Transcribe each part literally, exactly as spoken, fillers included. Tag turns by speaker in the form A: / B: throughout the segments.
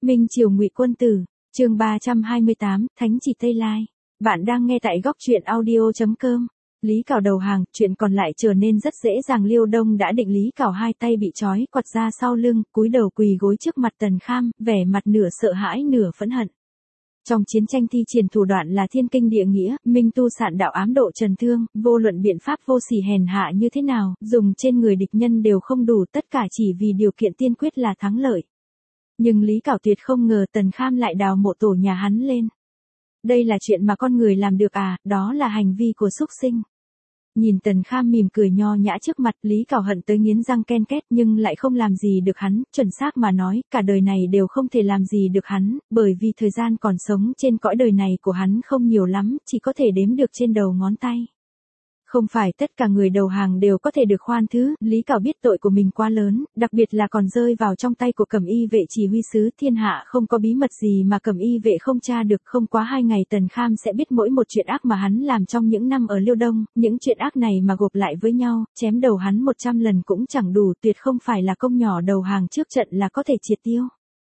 A: Minh Triều Ngụy Quân Tử, chương ba trăm hai mươi tám, Thánh chỉ Tây Lai. Bạn đang nghe tại góc truyện audio chấm com. Lý Cảo đầu hàng, chuyện còn lại trở nên rất dễ dàng. Liêu Đông đã định Lý Cảo hai tay bị trói quặt ra sau lưng, cúi đầu quỳ gối trước mặt Tần Kham, vẻ mặt nửa sợ hãi nửa phẫn hận. Trong chiến tranh thi triển thủ đoạn là thiên kinh địa nghĩa, minh tu sạn đạo ám độ trần thương, vô luận biện pháp vô sỉ hèn hạ như thế nào, dùng trên người địch nhân đều không đủ, tất cả chỉ vì điều kiện tiên quyết là thắng lợi. Nhưng Lý Cảo tuyệt không ngờ Tần Kham lại đào mộ tổ nhà hắn lên. Đây là chuyện mà con người làm được à, đó là hành vi của súc sinh. Nhìn Tần Kham mỉm cười nho nhã trước mặt, Lý Cảo hận tới nghiến răng ken két nhưng lại không làm gì được hắn, chuẩn xác mà nói, cả đời này đều không thể làm gì được hắn, bởi vì thời gian còn sống trên cõi đời này của hắn không nhiều lắm, chỉ có thể đếm được trên đầu ngón tay. Không phải tất cả người đầu hàng đều có thể được khoan thứ, Lý Cảo biết tội của mình quá lớn, đặc biệt là còn rơi vào trong tay của Cẩm Y vệ chỉ huy sứ, thiên hạ không có bí mật gì mà Cẩm Y vệ không tra được. Không quá hai ngày Tần Kham sẽ biết mỗi một chuyện ác mà hắn làm trong những năm ở Liêu Đông, những chuyện ác này mà gộp lại với nhau, chém đầu hắn một trăm lần cũng chẳng đủ, tuyệt không phải là công nhỏ đầu hàng trước trận là có thể triệt tiêu.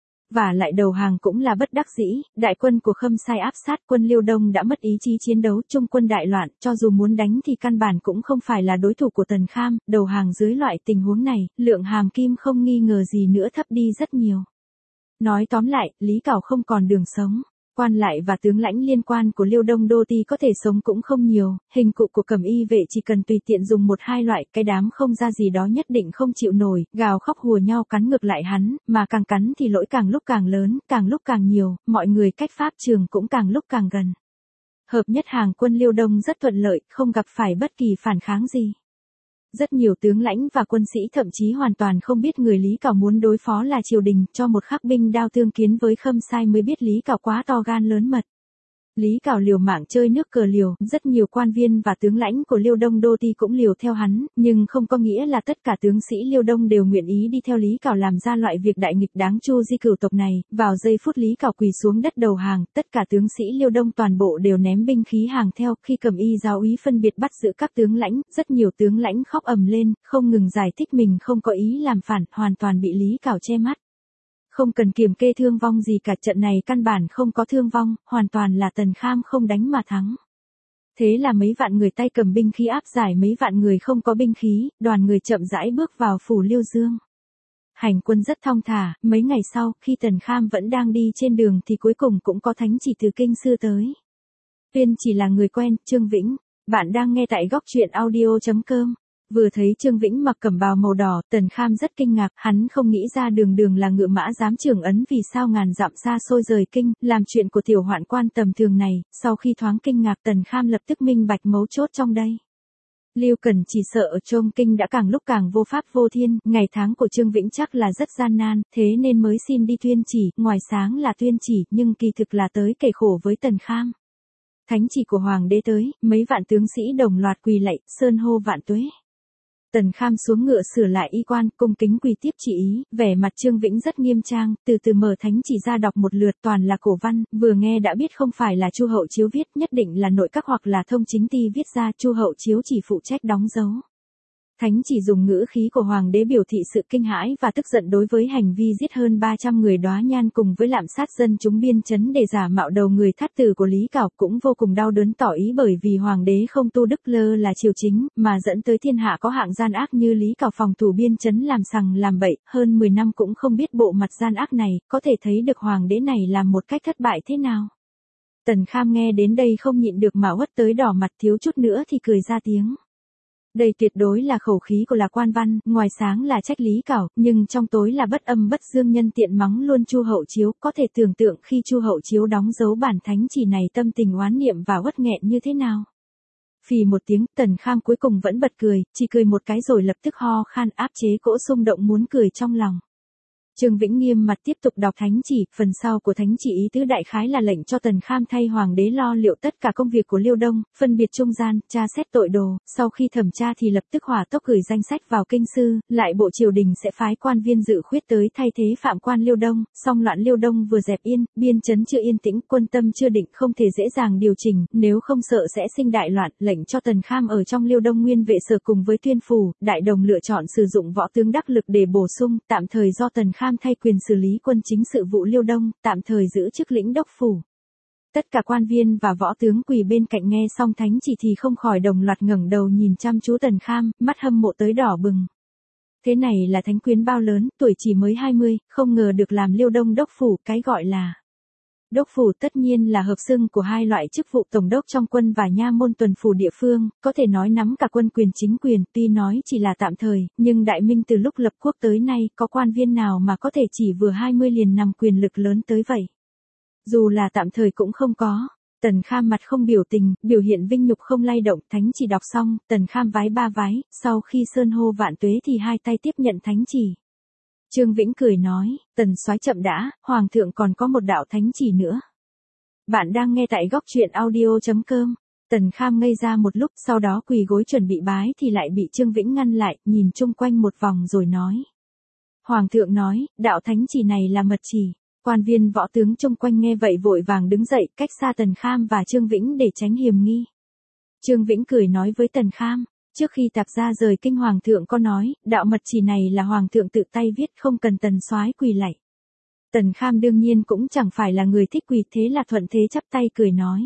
A: Và lại đầu hàng cũng là bất đắc dĩ, đại quân của Khâm Sai áp sát, quân Liêu Đông đã mất ý chí chiến đấu, trung quân đại loạn, cho dù muốn đánh thì căn bản cũng không phải là đối thủ của Tần Kham, đầu hàng dưới loại tình huống này, lượng hàm kim không nghi ngờ gì nữa thấp đi rất nhiều. Nói tóm lại, Lý Cảo không còn đường sống. Quan lại và tướng lãnh liên quan của Liêu Đông đô ti có thể sống cũng không nhiều, hình cụ của Cẩm Y vệ chỉ cần tùy tiện dùng một hai loại, cái đám không ra gì đó nhất định không chịu nổi, gào khóc hùa nhau cắn ngược lại hắn, mà càng cắn thì lỗi càng lúc càng lớn, càng lúc càng nhiều, mọi người cách pháp trường cũng càng lúc càng gần. Hợp nhất hàng quân Liêu Đông rất thuận lợi, không gặp phải bất kỳ phản kháng gì. Rất nhiều tướng lãnh và quân sĩ thậm chí hoàn toàn không biết người Lý Cảo muốn đối phó là triều đình, cho một khắc binh đao tương kiến với Khâm Sai mới biết Lý Cảo quá to gan lớn mật. Lý Cảo liều mạng chơi nước cờ liều, rất nhiều quan viên và tướng lãnh của Liêu Đông đô ti cũng liều theo hắn, nhưng không có nghĩa là tất cả tướng sĩ Liêu Đông đều nguyện ý đi theo Lý Cảo làm ra loại việc đại nghịch đáng chu di cửu tộc này. Vào giây phút Lý Cảo quỳ xuống đất đầu hàng, tất cả tướng sĩ Liêu Đông toàn bộ đều ném binh khí hàng theo. Khi Cẩm Y giáo úy phân biệt bắt giữ các tướng lãnh, rất nhiều tướng lãnh khóc ầm lên, không ngừng giải thích mình không có ý làm phản, hoàn toàn bị Lý Cảo che mắt. Không cần kiểm kê thương vong gì cả, trận này căn bản không có thương vong, hoàn toàn là Tần Kham không đánh mà thắng. Thế là mấy vạn người tay cầm binh khí áp giải mấy vạn người không có binh khí, đoàn người chậm rãi bước vào phủ Liêu Dương. Hành quân rất thong thả, mấy ngày sau, khi Tần Kham vẫn đang đi trên đường thì cuối cùng cũng có thánh chỉ từ kinh sư tới. Tuyên chỉ là người quen, Trương Vĩnh. Bạn đang nghe tại góc truyện audio chấm com. Vừa thấy Trương Vĩnh mặc cẩm bào màu đỏ, Tần Kham rất kinh ngạc, hắn không nghĩ ra đường đường là ngự mã giám trưởng ấn vì sao ngàn dặm xa xôi rời kinh, làm chuyện của tiểu hoạn quan tầm thường này. Sau khi thoáng kinh ngạc, Tần Kham lập tức minh bạch mấu chốt trong đây. Liêu Cần chỉ sợ ở Trôm Kinh đã càng lúc càng vô pháp vô thiên, ngày tháng của Trương Vĩnh chắc là rất gian nan, thế nên mới xin đi tuyên chỉ, ngoài sáng là tuyên chỉ, nhưng kỳ thực là tới kể khổ với Tần Kham. Thánh chỉ của Hoàng đế tới, mấy vạn tướng sĩ đồng loạt quỳ lạy, sơn hô vạn tuế. Tần Kham xuống ngựa sửa lại y quan, cung kính quỳ tiếp chỉ ý, vẻ mặt Trương Vĩnh rất nghiêm trang, từ từ mở thánh chỉ ra đọc một lượt, toàn là cổ văn, vừa nghe đã biết không phải là Chu Hậu Chiếu viết, nhất định là nội các hoặc là Thông Chính Ty viết ra, Chu Hậu Chiếu chỉ phụ trách đóng dấu. Thánh chỉ dùng ngữ khí của Hoàng đế biểu thị sự kinh hãi và tức giận đối với hành vi giết hơn ba trăm người Đóa Nhan cùng với lạm sát dân chúng biên trấn để giả mạo đầu người thắt tử của Lý Cảo, cũng vô cùng đau đớn tỏ ý bởi vì Hoàng đế không tu đức lơ là triều chính, mà dẫn tới thiên hạ có hạng gian ác như Lý Cảo phòng thủ biên trấn làm sằng làm bậy, hơn mười năm cũng không biết bộ mặt gian ác này, có thể thấy được Hoàng đế này làm một cách thất bại thế nào. Tần Kham nghe đến đây không nhịn được mà uất tới đỏ mặt, thiếu chút nữa thì cười ra tiếng. Đây tuyệt đối là khẩu khí của là quan văn, ngoài sáng là trách Lý Cảo, nhưng trong tối là bất âm bất dương nhân tiện mắng luôn Chu Hậu Chiếu, có thể tưởng tượng khi Chu Hậu Chiếu đóng dấu bản thánh chỉ này tâm tình oán niệm và uất nghẹn như thế nào. Phì một tiếng, Tần Kham cuối cùng vẫn bật cười, chỉ cười một cái rồi lập tức ho khan áp chế cỗ xung động muốn cười trong lòng. Trương Vĩnh nghiêm mặt tiếp tục đọc thánh chỉ, phần sau của thánh chỉ ý tứ đại khái là lệnh cho Tần Kham thay Hoàng đế lo liệu tất cả công việc của Liêu Đông, phân biệt trung gian, tra xét tội đồ, sau khi thẩm tra thì lập tức hỏa tốc gửi danh sách vào kinh sư, lại bộ triều đình sẽ phái quan viên dự khuyết tới thay thế phạm quan Liêu Đông, song loạn Liêu Đông vừa dẹp yên, biên trấn chưa yên tĩnh, quân tâm chưa định, không thể dễ dàng điều chỉnh, nếu không sợ sẽ sinh đại loạn, lệnh cho Tần Kham ở trong Liêu Đông nguyên vệ sở cùng với Tuyên phủ, đại đồng lựa chọn sử dụng võ tướng đắc lực để bổ sung, tạm thời do Tần Kham Kham thay quyền xử lý quân chính sự vụ Liêu Đông, tạm thời giữ chức lĩnh đốc phủ. Tất cả quan viên và võ tướng quỳ bên cạnh nghe xong thánh chỉ thì không khỏi đồng loạt ngẩng đầu nhìn chăm chú Tần Kham, mắt hâm mộ tới đỏ bừng. Thế này là thánh quyến bao lớn, tuổi chỉ mới hai mươi, không ngờ được làm Liêu Đông đốc phủ, cái gọi là đốc phủ tất nhiên là hợp xưng của hai loại chức vụ tổng đốc trong quân và nha môn tuần phủ địa phương, có thể nói nắm cả quân quyền chính quyền, tuy nói chỉ là tạm thời, nhưng Đại Minh từ lúc lập quốc tới nay có quan viên nào mà có thể chỉ vừa hai mươi liền nằm quyền lực lớn tới vậy. Dù là tạm thời cũng không có. Tần Kham mặt không biểu tình, biểu hiện vinh nhục không lay động, thánh chỉ đọc xong, Tần Kham vái ba vái, sau khi sơn hô vạn tuế thì hai tay tiếp nhận thánh chỉ. Trương Vĩnh cười nói, Tần soái chậm đã, Hoàng thượng còn có một đạo thánh chỉ nữa. Bạn đang nghe tại góc truyện audio.com. Tần Kham ngây ra một lúc, sau đó quỳ gối chuẩn bị bái thì lại bị Trương Vĩnh ngăn lại, nhìn chung quanh một vòng rồi nói. Hoàng thượng nói, đạo thánh chỉ này là mật chỉ. Quan viên võ tướng chung quanh nghe vậy vội vàng đứng dậy, cách xa Tần Kham và Trương Vĩnh để tránh hiềm nghi. Trương Vĩnh cười nói với Tần Kham, trước khi tạp gia rời kinh Hoàng thượng có nói, đạo mật chỉ này là Hoàng thượng tự tay viết, không cần Tần soái quỳ lạy. Tần Kham đương nhiên cũng chẳng phải là người thích quỳ, thế là thuận thế chắp tay cười nói.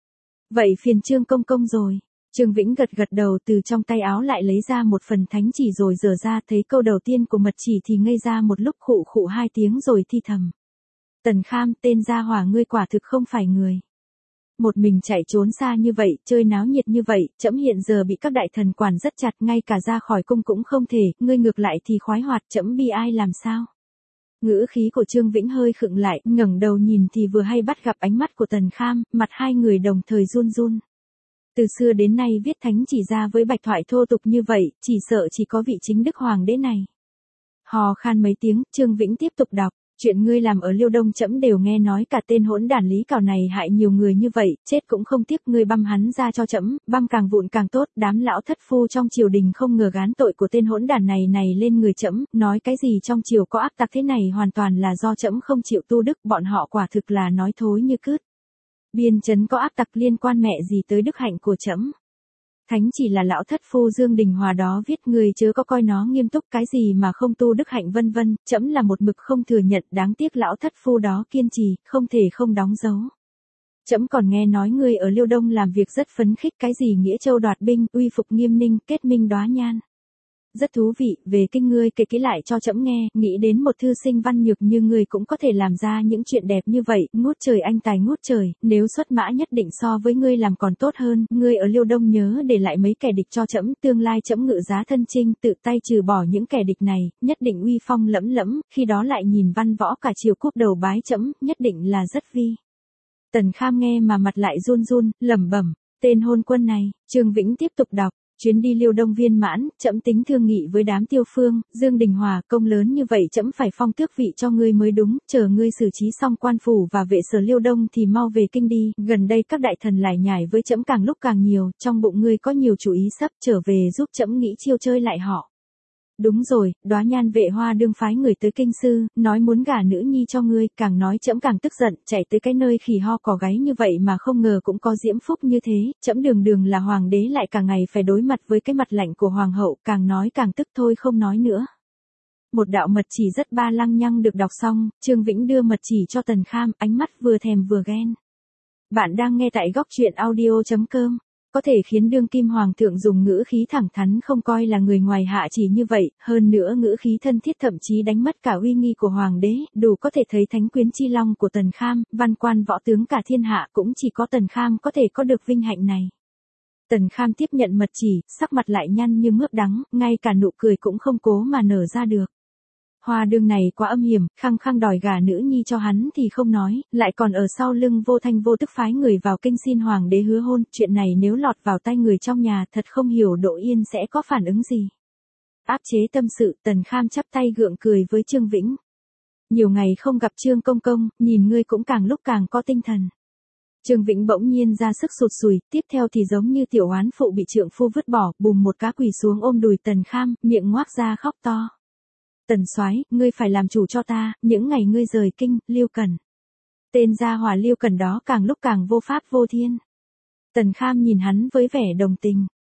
A: Vậy phiền Trương công công rồi. Trương Vĩnh gật gật đầu, từ trong tay áo lại lấy ra một phần thánh chỉ rồi dở ra, thấy câu đầu tiên của mật chỉ thì ngây ra một lúc, khụ khụ hai tiếng rồi thi thầm. Tần Kham, tên gia hỏa ngươi quả thực không phải người. Một mình chạy trốn xa như vậy, chơi náo nhiệt như vậy, trẫm hiện giờ bị các đại thần quản rất chặt, ngay cả ra khỏi cung cũng không thể, ngươi ngược lại thì khoái hoạt, trẫm bi ai làm sao? Ngữ khí của Trương Vĩnh hơi khựng lại, ngẩng đầu nhìn thì vừa hay bắt gặp ánh mắt của Tần Kham, mặt hai người đồng thời run run. Từ xưa đến nay viết thánh chỉ ra với bạch thoại thô tục như vậy, chỉ sợ chỉ có vị chính đức hoàng đế này. Hò khan mấy tiếng, Trương Vĩnh tiếp tục đọc. Chuyện ngươi làm ở Liêu Đông trẫm đều nghe nói, cả tên hỗn đản Lý Cảo này hại nhiều người như vậy, chết cũng không tiếc, ngươi băm hắn ra cho trẫm, băm càng vụn càng tốt, đám lão thất phu trong triều đình không ngờ gán tội của tên hỗn đản này này lên người trẫm, nói cái gì trong triều có ác tặc thế này hoàn toàn là do trẫm không chịu tu đức, bọn họ quả thực là nói thối như cứt. Biên trấn có ác tặc liên quan mẹ gì tới đức hạnh của trẫm. Thánh chỉ là lão thất phu Dương Đình Hòa đó viết, người chớ có coi nó nghiêm túc, cái gì mà không tu đức hạnh vân vân, trẫm là một mực không thừa nhận, đáng tiếc lão thất phu đó kiên trì, không thể không đóng dấu. Trẫm còn nghe nói người ở Liêu Đông làm việc rất phấn khích, cái gì Nghĩa Châu đoạt binh, uy phục Nghiêm Ninh, kết minh Đóa Nhan. Rất thú vị, về kinh ngươi kể kỹ lại cho trẫm nghe, nghĩ đến một thư sinh văn nhược như ngươi cũng có thể làm ra những chuyện đẹp như vậy, ngút trời anh tài ngút trời, nếu xuất mã nhất định so với ngươi làm còn tốt hơn, ngươi ở Liêu Đông nhớ để lại mấy kẻ địch cho trẫm, tương lai trẫm ngự giá thân chinh, tự tay trừ bỏ những kẻ địch này, nhất định uy phong lẫm lẫm, khi đó lại nhìn văn võ cả triều cúp đầu bái trẫm, nhất định là rất vi. Tần Kham nghe mà mặt lại run run, lẩm bẩm, tên hôn quân này. Trương Vĩnh tiếp tục đọc. Chuyến đi Liêu Đông viên mãn, trẫm tính thương nghị với đám Tiêu Phương, Dương Đình Hòa, công lớn như vậy trẫm phải phong tước vị cho ngươi mới đúng, chờ ngươi xử trí xong quan phủ và vệ sở Liêu Đông thì mau về kinh đi, gần đây các đại thần lải nhải với trẫm càng lúc càng nhiều, trong bụng ngươi có nhiều chủ ý, sắp trở về giúp trẫm nghĩ chiêu chơi lại họ. Đúng rồi, Đóa Nhan vệ hoa đương phái người tới kinh sư, nói muốn gả nữ nhi cho ngươi, càng nói trẫm càng tức giận, chạy tới cái nơi khỉ ho cò gáy như vậy mà không ngờ cũng có diễm phúc như thế, trẫm đường đường là hoàng đế lại cả ngày phải đối mặt với cái mặt lạnh của hoàng hậu, càng nói càng tức thôi không nói nữa. Một đạo mật chỉ rất ba lăng nhăng được đọc xong, Trương Vĩnh đưa mật chỉ cho Tần Kham, ánh mắt vừa thèm vừa ghen. Bạn đang nghe tại góc truyện audio.com. Có thể khiến đương kim hoàng thượng dùng ngữ khí thẳng thắn không coi là người ngoài hạ chỉ như vậy, hơn nữa ngữ khí thân thiết thậm chí đánh mất cả uy nghi của hoàng đế, đủ có thể thấy thánh quyến chi long của Tần Kham, văn quan võ tướng cả thiên hạ cũng chỉ có Tần Kham có thể có được vinh hạnh này. Tần Kham tiếp nhận mật chỉ, sắc mặt lại nhăn như mướp đắng, ngay cả nụ cười cũng không cố mà nở ra được. Hoa đương này quá âm hiểm, khăng khăng đòi gả nữ nhi cho hắn thì không nói, lại còn ở sau lưng vô thanh vô tức phái người vào kinh xin hoàng đế hứa hôn, chuyện này nếu lọt vào tay người trong nhà thật không hiểu Đỗ Yên sẽ có phản ứng gì. Áp chế tâm sự, Tần Kham chắp tay gượng cười với Trương Vĩnh. Nhiều ngày không gặp Trương công công, nhìn ngươi cũng càng lúc càng có tinh thần. Trương Vĩnh bỗng nhiên ra sức sụt sùi, tiếp theo thì giống như tiểu oán phụ bị trượng phu vứt bỏ, bùm một cá quỳ xuống ôm đùi Tần Kham, miệng ngoác ra khóc to. Tần soái, ngươi phải làm chủ cho ta, những ngày ngươi rời kinh, Liêu Cẩn. Tên gia hỏa Liêu Cẩn đó càng lúc càng vô pháp vô thiên. Tần Kham nhìn hắn với vẻ đồng tình.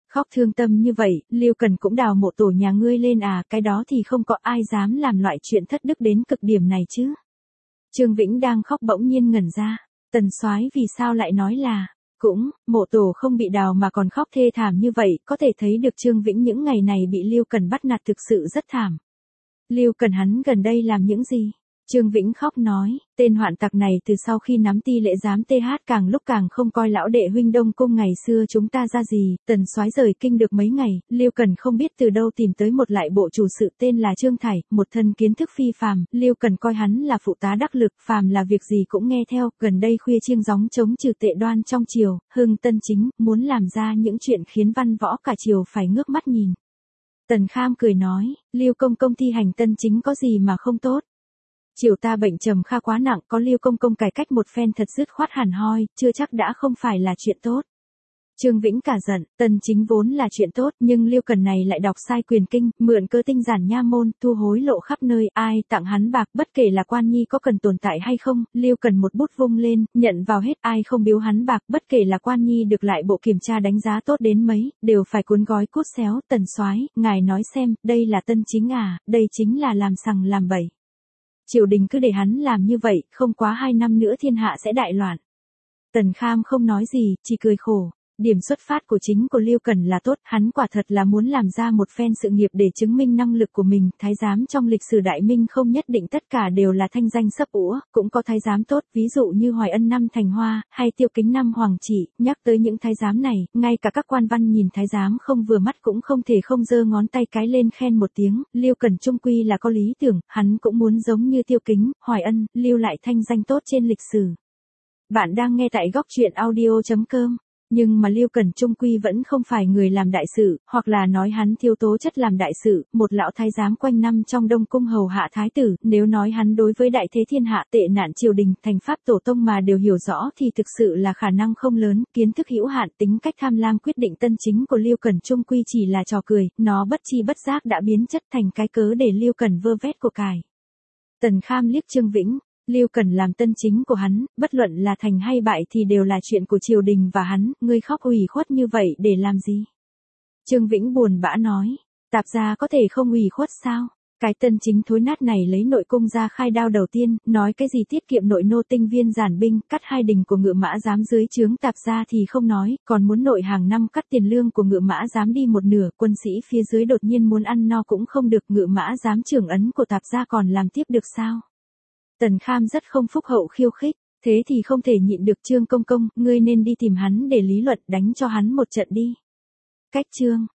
A: Khóc thương tâm như vậy, Lưu Cần cũng đào mộ tổ nhà ngươi lên à, cái đó thì không có ai dám làm loại chuyện thất đức đến cực điểm này chứ. Trương Vĩnh đang khóc bỗng nhiên ngẩn ra, Tần Soái vì sao lại nói là, cũng, mộ tổ không bị đào mà còn khóc thê thảm như vậy, có thể thấy được Trương Vĩnh những ngày này bị Lưu Cần bắt nạt thực sự rất thảm. Lưu Cần hắn gần đây làm những gì? Trương Vĩnh khóc nói, tên hoạn tặc này từ sau khi nắm ti lễ giám th càng lúc càng không coi lão đệ huynh Đông Cung ngày xưa chúng ta ra gì, Tần Soái rời kinh được mấy ngày, Lưu Cần không biết từ đâu tìm tới một lại bộ chủ sự tên là Trương Thải, một thân kiến thức phi phàm, Lưu Cần coi hắn là phụ tá đắc lực, phàm là việc gì cũng nghe theo, gần đây khuya chiêng gióng chống trừ tệ đoan trong triều, hưng tân chính, muốn làm ra những chuyện khiến văn võ cả triều phải ngước mắt nhìn. Tần Kham cười nói, Lưu công công thi hành tân chính có gì mà không tốt. Triều ta bệnh trầm kha quá nặng, có Lưu công công cải cách một phen thật dứt khoát hẳn hoi, chưa chắc đã không phải là chuyện tốt. Trương Vĩnh cả giận, tân chính vốn là chuyện tốt, nhưng Lưu Cần này lại đọc sai quyền kinh, mượn cơ tinh giản nha môn, thu hối lộ khắp nơi, ai tặng hắn bạc, bất kể là quan nhi có cần tồn tại hay không, Lưu Cần một bút vung lên, nhận vào hết, ai không biếu hắn bạc, bất kể là quan nhi được lại bộ kiểm tra đánh giá tốt đến mấy, đều phải cuốn gói cút xéo. Tần Soái, ngài nói xem, đây là tân chính à, đây chính là làm sằng làm bậy. Triều đình cứ để hắn làm như vậy, không quá hai năm nữa thiên hạ sẽ đại loạn. Tần Kham không nói gì, chỉ cười khổ. Điểm xuất phát của chính của Lưu Cần là tốt, hắn quả thật là muốn làm ra một phen sự nghiệp để chứng minh năng lực của mình, thái giám trong lịch sử Đại Minh không nhất định tất cả đều là thanh danh sấp úa, cũng có thái giám tốt, ví dụ như Hoài Ân năm Thành Hoa, hay Tiêu Kính năm Hoàng Trị, nhắc tới những thái giám này, ngay cả các quan văn nhìn thái giám không vừa mắt cũng không thể không giơ ngón tay cái lên khen một tiếng, Lưu Cần trung quy là có lý tưởng, hắn cũng muốn giống như Tiêu Kính, Hoài Ân, lưu lại thanh danh tốt trên lịch sử. Bạn đang nghe tại góc truyện audio chấm com. Nhưng mà Lưu Cần trung quy vẫn không phải người làm đại sự, hoặc là nói hắn thiếu tố chất làm đại sự, một lão thái giám quanh năm trong Đông Cung hầu hạ thái tử, nếu nói hắn đối với đại thế thiên hạ tệ nạn triều đình, thành pháp tổ tông mà đều hiểu rõ thì thực sự là khả năng không lớn, kiến thức hữu hạn, tính cách tham lam quyết định tân chính của Lưu Cần trung quy chỉ là trò cười, nó bất chi bất giác đã biến chất thành cái cớ để Lưu Cần vơ vét của cải. Tần Kham liếc Trương Vĩnh. Lưu Cần làm tân chính của hắn, bất luận là thành hay bại thì đều là chuyện của triều đình và hắn, ngươi khóc ủy khuất như vậy để làm gì? Trương Vĩnh buồn bã nói, Tạp gia có thể không ủy khuất sao? Cái tân chính thối nát này lấy nội cung ra khai đao đầu tiên, nói cái gì tiết kiệm nội nô tinh viên giản binh, cắt hai đình của ngự mã giám dưới trướng Tạp gia thì không nói, còn muốn nội hàng năm cắt tiền lương của ngự mã giám đi một nửa, quân sĩ phía dưới đột nhiên muốn ăn no cũng không được, ngự mã giám trưởng ấn của Tạp gia còn làm tiếp được sao? Tần Kham rất không phúc hậu khiêu khích, thế thì không thể nhịn được Trương công công, ngươi nên đi tìm hắn để lý luận, đánh cho hắn một trận đi. Cách Trương